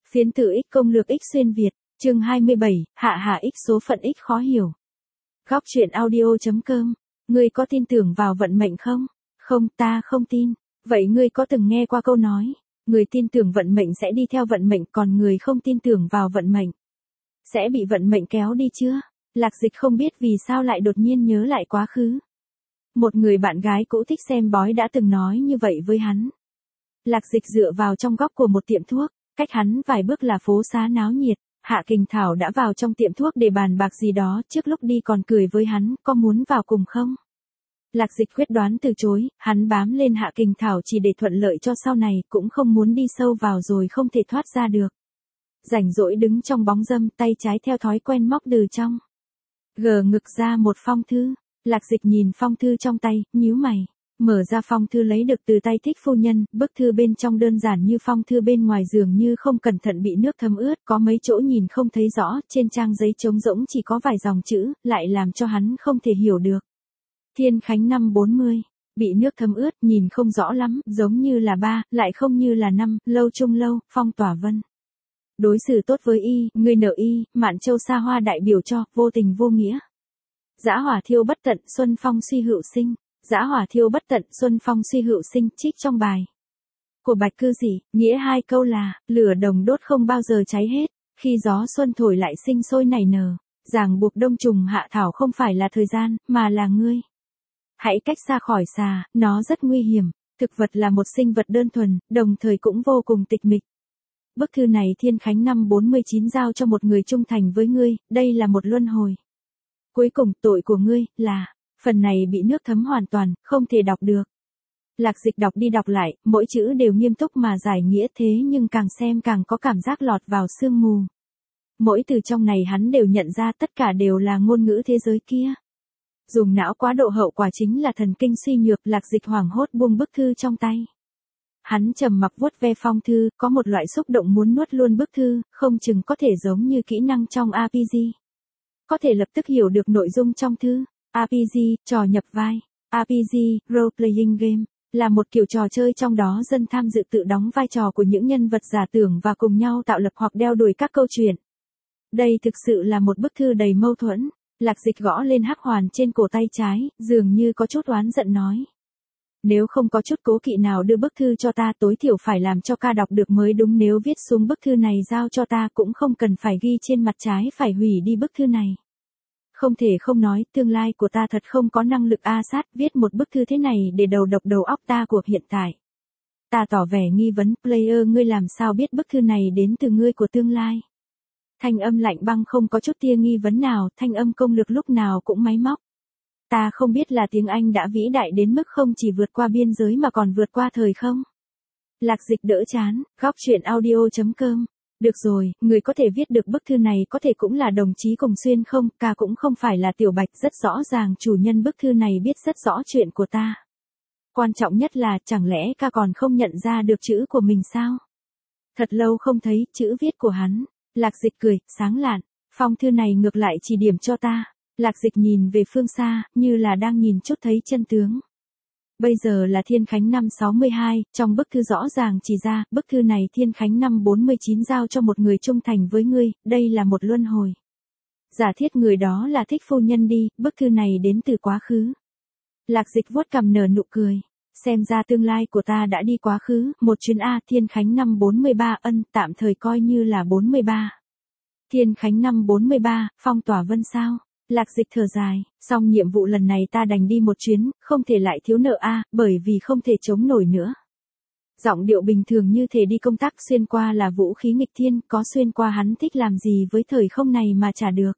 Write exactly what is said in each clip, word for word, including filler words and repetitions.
Phiến tử X công lược X xuyên Việt, chương hai mươi bảy, hạ hạ X số phận X khó hiểu. Góc truyện audio.com, ngươi có tin tưởng vào vận mệnh không? Không, ta không tin. Vậy ngươi có từng nghe qua câu nói, người tin tưởng vận mệnh sẽ đi theo vận mệnh, còn người không tin tưởng vào vận mệnh sẽ bị vận mệnh kéo đi chưa? Lạc Dịch không biết vì sao lại đột nhiên nhớ lại quá khứ. Một người bạn gái cũ thích xem bói đã từng nói như vậy với hắn. Lạc Dịch dựa vào trong góc của một tiệm thuốc, cách hắn vài bước là phố xá náo nhiệt. Hạ Kình Thảo đã vào trong tiệm thuốc để bàn bạc gì đó, trước lúc đi còn cười với hắn, có muốn vào cùng không? Lạc Dịch quyết đoán từ chối, hắn bám lên Hạ Kình Thảo chỉ để thuận lợi cho sau này, cũng không muốn đi sâu vào rồi không thể thoát ra được. Rảnh rỗi đứng trong bóng râm, tay trái theo thói quen móc từ trong gờ ngực ra một phong thư. Lạc Dịch nhìn phong thư trong tay, nhíu mày. Mở ra phong thư lấy được từ tay thích phu nhân, bức thư bên trong đơn giản như phong thư bên ngoài dường như không cẩn thận bị nước thấm ướt, có mấy chỗ nhìn không thấy rõ, trên trang giấy trống rỗng chỉ có vài dòng chữ, lại làm cho hắn không thể hiểu được. Thiên Khánh năm bốn mươi, bị nước thấm ướt, nhìn không rõ lắm, giống như là ba, lại không như là năm, lâu trung lâu, Phong Tỏa Vân. Đối xử tốt với y, người nợ y, Mạn Châu xa hoa đại biểu cho, vô tình vô nghĩa. Dã hỏa thiêu bất tận, xuân phong suy hữu sinh. Dã hỏa thiêu bất tận, xuân phong suy hữu sinh, trích trong bài của Bạch Cư Dị, nghĩa hai câu là, lửa đồng đốt không bao giờ cháy hết, khi gió xuân thổi lại sinh sôi nảy nở, ràng buộc đông trùng hạ thảo không phải là thời gian, mà là ngươi. Hãy cách xa khỏi xà, nó rất nguy hiểm, thực vật là một sinh vật đơn thuần, đồng thời cũng vô cùng tịch mịch. Bức thư này Thiên Khánh năm bốn mươi chín giao cho một người trung thành với ngươi, đây là một luân hồi. Cuối cùng, tội của ngươi, là... Phần này bị nước thấm hoàn toàn, không thể đọc được. Lạc Dịch đọc đi đọc lại, mỗi chữ đều nghiêm túc mà giải nghĩa, thế nhưng càng xem càng có cảm giác lọt vào sương mù. Mỗi từ trong này hắn đều nhận ra tất cả đều là ngôn ngữ thế giới kia. Dùng não quá độ hậu quả chính là thần kinh suy nhược. Lạc Dịch hoảng hốt buông bức thư trong tay. Hắn trầm mặc vuốt ve phong thư, có một loại xúc động muốn nuốt luôn bức thư, không chừng có thể giống như kỹ năng trong rờ pê giê. Có thể lập tức hiểu được nội dung trong thư. rờ pê giê, trò nhập vai. rờ pê giê, Role Playing Game, là một kiểu trò chơi trong đó dân tham dự tự đóng vai trò của những nhân vật giả tưởng và cùng nhau tạo lập hoặc đeo đuổi các câu chuyện. Đây thực sự là một bức thư đầy mâu thuẫn. Lạc Dịch gõ lên hắc hoàn trên cổ tay trái, dường như có chút oán giận nói. Nếu không có chút cố kỵ nào đưa bức thư cho ta, tối thiểu phải làm cho ca đọc được mới đúng. Nếu viết xuống bức thư này giao cho ta cũng không cần phải ghi trên mặt trái phải hủy đi bức thư này. Không thể không nói, tương lai của ta thật không có năng lực a sát, viết một bức thư thế này để đầu độc đầu óc ta của hiện tại. Ta tỏ vẻ nghi vấn, player ngươi làm sao biết bức thư này đến từ ngươi của tương lai? Thanh âm lạnh băng không có chút tia nghi vấn nào, thanh âm công lược lúc nào cũng máy móc. Ta không biết là tiếng Anh đã vĩ đại đến mức không chỉ vượt qua biên giới mà còn vượt qua thời không? Lạc Dịch đỡ chán, góc truyện audio.com. Được rồi, người có thể viết được bức thư này có thể cũng là đồng chí Cùng Xuyên không, ca cũng không phải là Tiểu Bạch, rất rõ ràng chủ nhân bức thư này biết rất rõ chuyện của ta. Quan trọng nhất là, chẳng lẽ ca còn không nhận ra được chữ của mình sao? Thật lâu không thấy, chữ viết của hắn. Lạc Dịch cười, sáng lạn, phong thư này ngược lại chỉ điểm cho ta. Lạc Dịch nhìn về phương xa, như là đang nhìn chút thấy chân tướng. Bây giờ là Thiên Khánh năm sáu mươi hai, trong bức thư rõ ràng chỉ ra, bức thư này Thiên Khánh năm bốn mươi chín giao cho một người trung thành với ngươi, đây là một luân hồi. Giả thiết người đó là thích phu nhân đi, bức thư này đến từ quá khứ. Lạc Dịch vuốt cằm nở nụ cười, xem ra tương lai của ta đã đi quá khứ, một chuyến A. Thiên Khánh năm bốn mươi ba, ân, tạm thời coi như là bốn mươi ba. Thiên Khánh năm bốn mươi ba, Phong Tỏa Vân sao? Lạc Dịch thở dài, xong nhiệm vụ lần này ta đành đi một chuyến, không thể lại thiếu nợ a, bởi vì không thể chống nổi nữa. Giọng điệu bình thường như thể đi công tác, xuyên qua là vũ khí nghịch thiên, có xuyên qua hắn thích làm gì với thời không này mà trả được.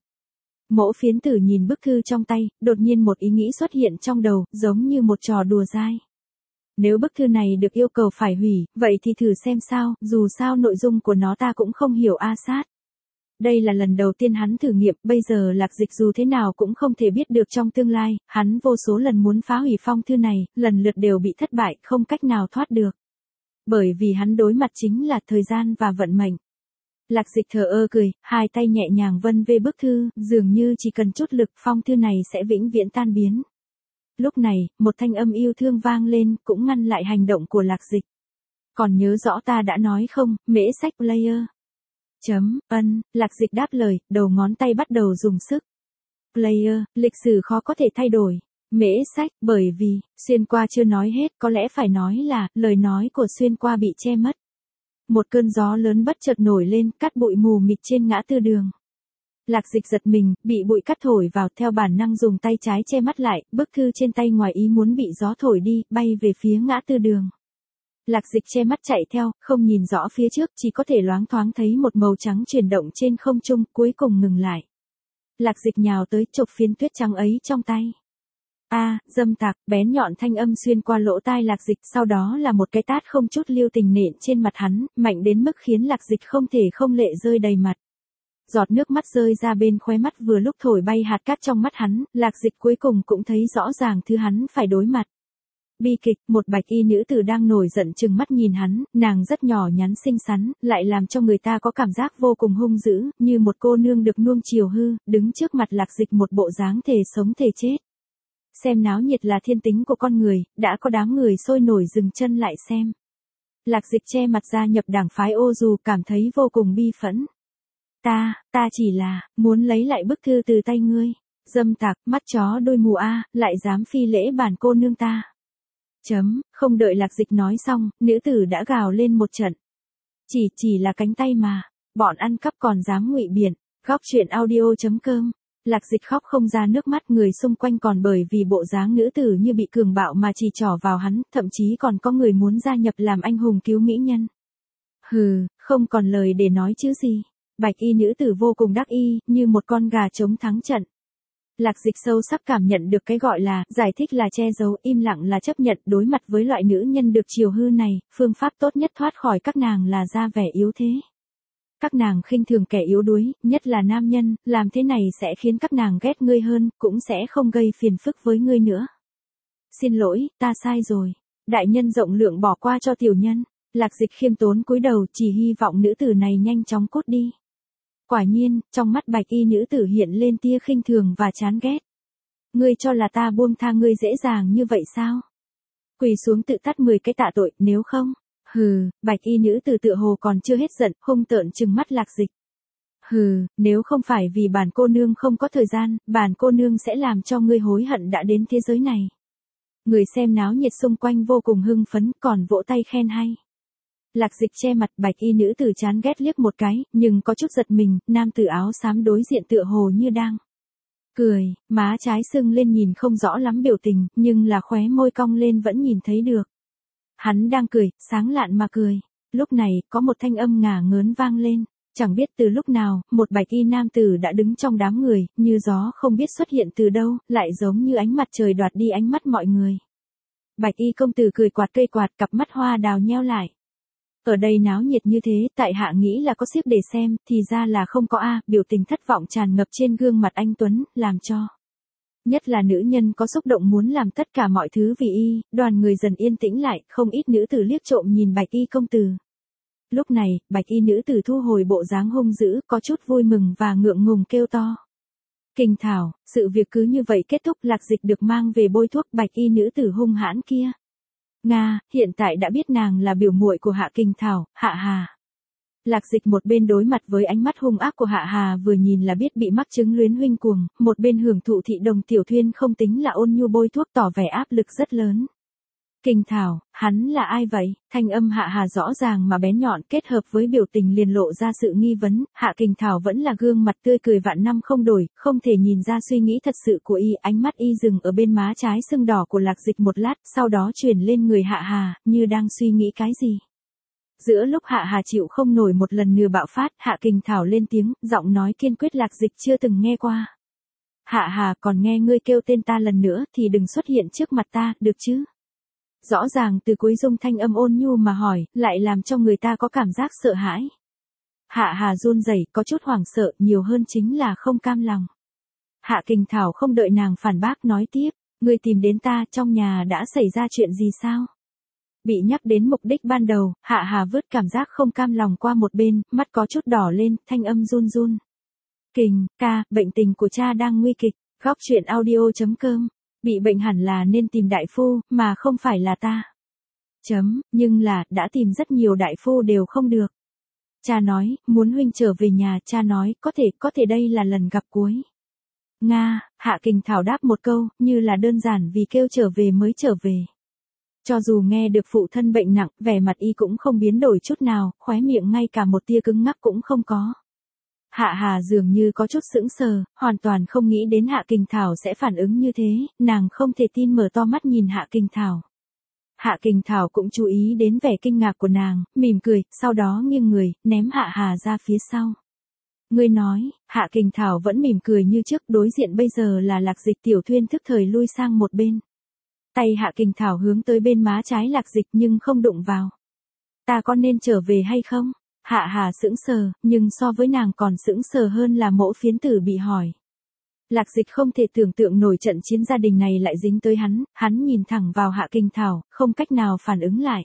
Mỗ Phiến Tử nhìn bức thư trong tay, đột nhiên một ý nghĩ xuất hiện trong đầu, giống như một trò đùa dai. Nếu bức thư này được yêu cầu phải hủy, vậy thì thử xem sao, dù sao nội dung của nó ta cũng không hiểu a sát. Đây là lần đầu tiên hắn thử nghiệm, bây giờ Lạc Dịch dù thế nào cũng không thể biết được trong tương lai, hắn vô số lần muốn phá hủy phong thư này, lần lượt đều bị thất bại, không cách nào thoát được. Bởi vì hắn đối mặt chính là thời gian và vận mệnh. Lạc Dịch thờ ơ cười, hai tay nhẹ nhàng vân về bức thư, dường như chỉ cần chút lực phong thư này sẽ vĩnh viễn tan biến. Lúc này, một thanh âm yêu thương vang lên, cũng ngăn lại hành động của Lạc Dịch. Còn nhớ rõ ta đã nói không, mễ sách player. Chấm, ân, Lạc Dịch đáp lời, đầu ngón tay bắt đầu dùng sức. Player, lịch sử khó có thể thay đổi. Mễ sách, bởi vì, xuyên qua chưa nói hết, có lẽ phải nói là, lời nói của xuyên qua bị che mất. Một cơn gió lớn bất chợt nổi lên, cắt bụi mù mịt trên ngã tư đường. Lạc Dịch giật mình, bị bụi cắt thổi vào, theo bản năng dùng tay trái che mắt lại, bức thư trên tay ngoài ý muốn bị gió thổi đi, bay về phía ngã tư đường. Lạc Dịch che mắt chạy theo, không nhìn rõ phía trước, chỉ có thể loáng thoáng thấy một màu trắng chuyển động trên không trung, cuối cùng ngừng lại. Lạc Dịch nhào tới, chộp phiến tuyết trắng ấy trong tay. A, à, dâm tặc, bén nhọn thanh âm xuyên qua lỗ tai Lạc Dịch, sau đó là một cái tát không chút lưu tình nện trên mặt hắn, mạnh đến mức khiến Lạc Dịch không thể không lệ rơi đầy mặt. Giọt nước mắt rơi ra bên khóe mắt vừa lúc thổi bay hạt cát trong mắt hắn, Lạc Dịch cuối cùng cũng thấy rõ ràng thứ hắn phải đối mặt. Bi kịch, một bạch y nữ tử đang nổi giận trừng mắt nhìn hắn, nàng rất nhỏ nhắn xinh xắn, lại làm cho người ta có cảm giác vô cùng hung dữ, như một cô nương được nuông chiều hư, đứng trước mặt Lạc Dịch một bộ dáng thể sống thể chết. Xem náo nhiệt là thiên tính của con người, đã có đám người sôi nổi dừng chân lại xem. Lạc Dịch che mặt ra nhập đảng phái Ô Dù, cảm thấy vô cùng bi phẫn. Ta, ta chỉ là, muốn lấy lại bức thư từ tay ngươi. Dâm tặc, mắt chó đôi mù a, lại dám phi lễ bản cô nương ta. Chấm, không đợi Lạc Dịch nói xong, nữ tử đã gào lên một trận. Chỉ, chỉ là cánh tay mà, bọn ăn cắp còn dám ngụy biện. Góc truyện audio chấm com. Lạc Dịch khóc không ra nước mắt, người xung quanh còn bởi vì bộ dáng nữ tử như bị cường bạo mà chỉ trỏ vào hắn, thậm chí còn có người muốn gia nhập làm anh hùng cứu mỹ nhân. Hừ, không còn lời để nói chứ gì. Bạch y nữ tử vô cùng đắc y, như một con gà trống thắng trận. Lạc Dịch sâu sắc cảm nhận được cái gọi là, giải thích là che giấu, im lặng là chấp nhận. Đối mặt với loại nữ nhân được chiều hư này, phương pháp tốt nhất thoát khỏi các nàng là ra vẻ yếu thế. Các nàng khinh thường kẻ yếu đuối, nhất là nam nhân, làm thế này sẽ khiến các nàng ghét ngươi hơn, cũng sẽ không gây phiền phức với ngươi nữa. Xin lỗi, ta sai rồi. Đại nhân rộng lượng bỏ qua cho tiểu nhân. Lạc Dịch khiêm tốn cúi đầu, chỉ hy vọng nữ tử này nhanh chóng cút đi. Quả nhiên, trong mắt bạch y nữ tử hiện lên tia khinh thường và chán ghét. Ngươi cho là ta buông tha ngươi dễ dàng như vậy sao? Quỳ xuống tự tát mười cái tạ tội, nếu không. Hừ, bạch y nữ tử tựa hồ còn chưa hết giận, hung tợn trừng mắt Lạc Dịch. Hừ, nếu không phải vì bản cô nương không có thời gian, bản cô nương sẽ làm cho ngươi hối hận đã đến thế giới này. Người xem náo nhiệt xung quanh vô cùng hưng phấn, còn vỗ tay khen hay. Lạc Dịch che mặt, bạch y nữ tử chán ghét liếc một cái, nhưng có chút giật mình, nam tử áo xám đối diện tựa hồ như đang cười, má trái sưng lên nhìn không rõ lắm biểu tình, nhưng là khóe môi cong lên vẫn nhìn thấy được. Hắn đang cười, sáng lạn mà cười. Lúc này, có một thanh âm ngả ngớn vang lên. Chẳng biết từ lúc nào, một bạch y nam tử đã đứng trong đám người, như gió không biết xuất hiện từ đâu, lại giống như ánh mặt trời đoạt đi ánh mắt mọi người. Bạch y công tử cười quạt cây quạt, cặp mắt hoa đào nheo lại. Ở đây náo nhiệt như thế, tại hạ nghĩ là có xiếc để xem, thì ra là không có a. Biểu tình thất vọng tràn ngập trên gương mặt anh Tuấn, làm cho. Nhất là nữ nhân có xúc động muốn làm tất cả mọi thứ vì y, đoàn người dần yên tĩnh lại, không ít nữ tử liếc trộm nhìn bạch y công tử. Lúc này, bạch y nữ tử thu hồi bộ dáng hung dữ, có chút vui mừng và ngượng ngùng kêu to. Kình Thảo, sự việc cứ như vậy kết thúc. Lạc Dịch được mang về bôi thuốc bạch y nữ tử hung hãn kia. Nga, hiện tại đã biết nàng là biểu muội của Hạ Kình Thảo, Hạ Hà. Lạc Dịch một bên đối mặt với ánh mắt hung ác của Hạ Hà vừa nhìn là biết bị mắc chứng luyến huynh cuồng, một bên hưởng thụ thị đồng tiểu thuyên không tính là ôn nhu bôi thuốc tỏ vẻ áp lực rất lớn. Kình Thảo, hắn là ai vậy? Thanh âm Hạ Hà rõ ràng mà bén nhọn kết hợp với biểu tình liền lộ ra sự nghi vấn, Hạ Kình Thảo vẫn là gương mặt tươi cười vạn năm không đổi, không thể nhìn ra suy nghĩ thật sự của y, ánh mắt y dừng ở bên má trái sưng đỏ của Lạc Dịch một lát, sau đó chuyển lên người Hạ Hà, như đang suy nghĩ cái gì. Giữa lúc Hạ Hà chịu không nổi một lần nữa bạo phát, Hạ Kình Thảo lên tiếng, giọng nói kiên quyết Lạc Dịch chưa từng nghe qua. Hạ Hà, còn nghe ngươi kêu tên ta lần nữa thì đừng xuất hiện trước mặt ta, được chứ? Rõ ràng từ cuối dung thanh âm ôn nhu mà hỏi, lại làm cho người ta có cảm giác sợ hãi. Hạ Hà run rẩy, có chút hoảng sợ, nhiều hơn chính là không cam lòng. Hạ Kình Thảo không đợi nàng phản bác nói tiếp, ngươi tìm đến ta, trong nhà đã xảy ra chuyện gì sao? Bị nhắc đến mục đích ban đầu, Hạ Hà vứt cảm giác không cam lòng qua một bên, mắt có chút đỏ lên, thanh âm run run. Kình, ca, bệnh tình của cha đang nguy kịch. Góc truyện audio chấm com. Bị bệnh hẳn là nên tìm đại phu, mà không phải là ta. Chấm, nhưng là, đã tìm rất nhiều đại phu đều không được. Cha nói, muốn huynh trở về nhà, cha nói, có thể, có thể đây là lần gặp cuối. Nga, Hạ Kình Thảo đáp một câu, như là đơn giản vì kêu trở về mới trở về. Cho dù nghe được phụ thân bệnh nặng, vẻ mặt y cũng không biến đổi chút nào, khóe miệng ngay cả một tia cứng ngắc cũng không có. Hạ Hà dường như có chút sững sờ, hoàn toàn không nghĩ đến Hạ Kình Thảo sẽ phản ứng như thế, nàng không thể tin mở to mắt nhìn Hạ Kình Thảo. Hạ Kình Thảo cũng chú ý đến vẻ kinh ngạc của nàng, mỉm cười, sau đó nghiêng người, ném Hạ Hà ra phía sau. Ngươi nói, Hạ Kình Thảo vẫn mỉm cười như trước, đối diện bây giờ là Lạc Dịch. Tiểu Thuyên thức thời lui sang một bên. Tay Hạ Kình Thảo hướng tới bên má trái Lạc Dịch nhưng không đụng vào. Ta có nên trở về hay không? Hạ Hà sững sờ, nhưng so với nàng còn sững sờ hơn là Mỗ Phiến Tử bị hỏi. Lạc Dịch không thể tưởng tượng nổi trận chiến gia đình này lại dính tới hắn, hắn nhìn thẳng vào Hạ Kình Thảo, không cách nào phản ứng lại.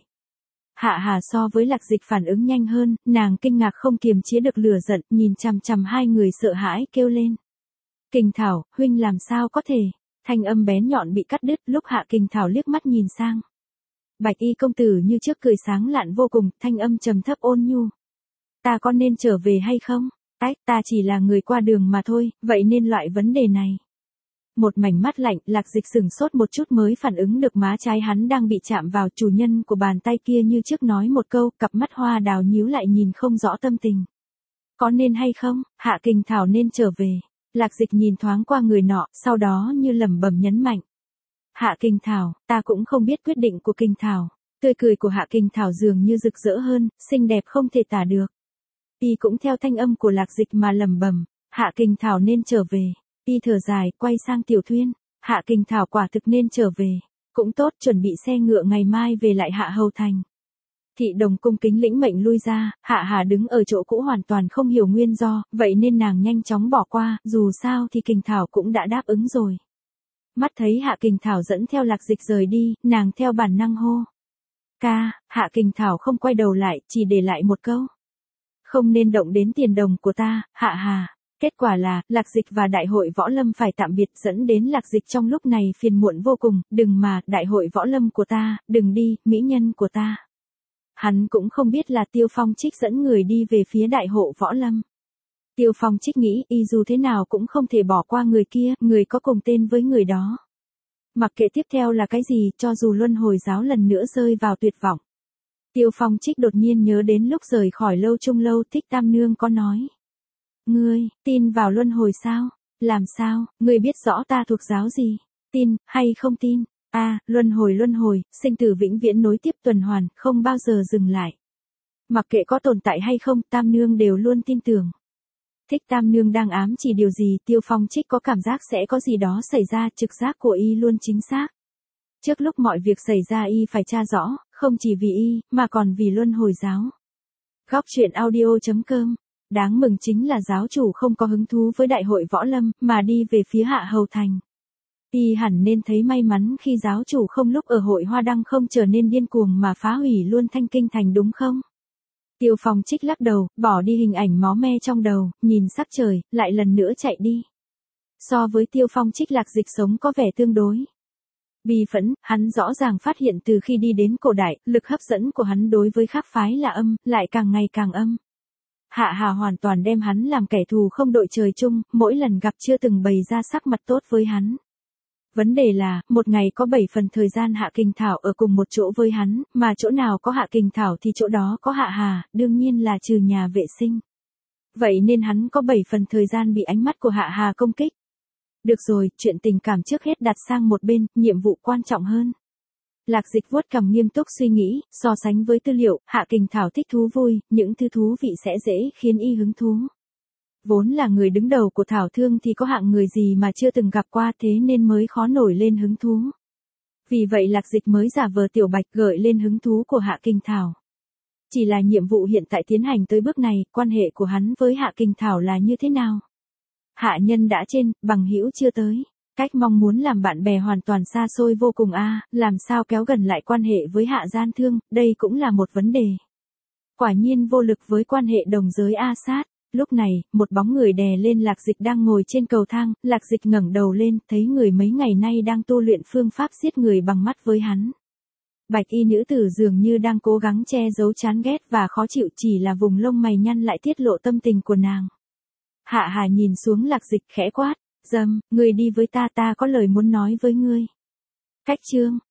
Hạ Hà so với Lạc Dịch phản ứng nhanh hơn, nàng kinh ngạc không kiềm chế được lửa giận, nhìn chằm chằm hai người sợ hãi kêu lên. Kình Thảo, huynh làm sao có thể? Thanh âm bén nhọn bị cắt đứt lúc Hạ Kình Thảo liếc mắt nhìn sang. Bạch y công tử như trước cười sáng lạn vô cùng, thanh âm trầm thấp ôn nhu. Ta có nên trở về hay không? Ách, ta chỉ là người qua đường mà thôi, vậy nên loại vấn đề này. Một mảnh mắt lạnh, Lạc Dịch sửng sốt một chút mới phản ứng được má trái hắn đang bị chạm vào, chủ nhân của bàn tay kia như trước nói một câu, cặp mắt hoa đào nhíu lại nhìn không rõ tâm tình. Có nên hay không, Hạ Kình Thảo nên trở về. Lạc Dịch nhìn thoáng qua người nọ, sau đó như lẩm bẩm nhấn mạnh. Hạ Kình Thảo, ta cũng không biết quyết định của Kình Thảo. Tươi cười của Hạ Kình Thảo dường như rực rỡ hơn, xinh đẹp không thể tả được. Y cũng theo thanh âm của Lạc Dịch mà lẩm bẩm, Hạ Kình Thảo nên trở về. Y thở dài, quay sang Tiểu Thuyên, Hạ Kình Thảo quả thực nên trở về. Cũng tốt, chuẩn bị xe ngựa ngày mai về lại Hạ Hầu Thành. Thị đồng cung kính lĩnh mệnh lui ra, Hạ Hà đứng ở chỗ cũ hoàn toàn không hiểu nguyên do, vậy nên nàng nhanh chóng bỏ qua, dù sao thì Kình Thảo cũng đã đáp ứng rồi. Mắt thấy Hạ Kình Thảo dẫn theo Lạc Dịch rời đi, nàng theo bản năng hô. Ca, Hạ Kình Thảo không quay đầu lại, chỉ để lại một câu. Không nên động đến tiền đồng của ta, Hạ Hà. Kết quả là, Lạc Dịch và Đại hội Võ Lâm phải tạm biệt, dẫn đến Lạc Dịch trong lúc này phiền muộn vô cùng, đừng mà, Đại hội Võ Lâm của ta, đừng đi, mỹ nhân của ta. Hắn cũng không biết là Tiêu Phong Trích dẫn người đi về phía Đại hội Võ Lâm. Tiêu Phong Trích nghĩ y dù thế nào cũng không thể bỏ qua người kia, người có cùng tên với người đó. Mặc kệ tiếp theo là cái gì, cho dù luân hồi giáo lần nữa rơi vào tuyệt vọng. Tiêu Phong Trích đột nhiên nhớ đến lúc rời khỏi Lâu Trung Lâu, Thích Tam Nương có nói. Ngươi, tin vào luân hồi sao? Làm sao, ngươi biết rõ ta thuộc giáo gì? Tin, hay không tin? A, à, luân hồi luân hồi, sinh tử vĩnh viễn nối tiếp tuần hoàn, không bao giờ dừng lại. Mặc kệ có tồn tại hay không, Tam Nương đều luôn tin tưởng. Thích Tam Nương đang ám chỉ điều gì, Tiêu Phong Trích có cảm giác sẽ có gì đó xảy ra, trực giác của y luôn chính xác. Trước lúc mọi việc xảy ra y phải tra rõ, không chỉ vì y, mà còn vì luân hồi giáo. Góc truyện audio chấm com. Đáng mừng chính là giáo chủ không có hứng thú với Đại hội Võ Lâm, mà đi về phía Hạ Hầu Thành. Y hẳn nên thấy may mắn khi giáo chủ không lúc ở hội Hoa Đăng không trở nên điên cuồng mà phá hủy luôn Thanh Kinh Thành đúng không? Tiêu Phong Trích lắc đầu, bỏ đi hình ảnh máu me trong đầu, nhìn sắc trời, lại lần nữa chạy đi. So với Tiêu Phong Trích, Lạc Dịch sống có vẻ tương đối bi phẫn, hắn rõ ràng phát hiện từ khi đi đến cổ đại, lực hấp dẫn của hắn đối với khác phái là âm, lại càng ngày càng âm. Hạ Hà hoàn toàn đem hắn làm kẻ thù không đội trời chung, mỗi lần gặp chưa từng bày ra sắc mặt tốt với hắn. Vấn đề là, một ngày có bảy phần thời gian Hạ Kình Thảo ở cùng một chỗ với hắn, mà chỗ nào có Hạ Kình Thảo thì chỗ đó có Hạ Hà, đương nhiên là trừ nhà vệ sinh. Vậy nên hắn có bảy phần thời gian bị ánh mắt của Hạ Hà công kích. Được rồi, chuyện tình cảm trước hết đặt sang một bên, nhiệm vụ quan trọng hơn. Lạc Dịch vuốt cằm nghiêm túc suy nghĩ, so sánh với tư liệu, Hạ Kình Thảo thích thú vui, những thứ thú vị sẽ dễ khiến y hứng thú. Vốn là người đứng đầu của Thảo Thương thì có hạng người gì mà chưa từng gặp qua, thế nên mới khó nổi lên hứng thú. Vì vậy Lạc Dịch mới giả vờ Tiểu Bạch gợi lên hứng thú của Hạ Kình Thảo. Chỉ là nhiệm vụ hiện tại tiến hành tới bước này, quan hệ của hắn với Hạ Kình Thảo là như thế nào? Hạ nhân đã trên, bằng hữu chưa tới. Cách mong muốn làm bạn bè hoàn toàn xa xôi vô cùng a, à, làm sao kéo gần lại quan hệ với Hạ Gian Thương, đây cũng là một vấn đề. Quả nhiên vô lực với quan hệ đồng giới A Sát. Lúc này, một bóng người đè lên Lạc Dịch đang ngồi trên cầu thang, Lạc Dịch ngẩng đầu lên, thấy người mấy ngày nay đang tu luyện phương pháp giết người bằng mắt với hắn. Bạch y nữ tử dường như đang cố gắng che giấu chán ghét và khó chịu, chỉ là vùng lông mày nhăn lại tiết lộ tâm tình của nàng. Hạ Hà nhìn xuống Lạc Dịch khẽ quát, dâm, ngươi đi với ta, ta có lời muốn nói với ngươi. Cách chương,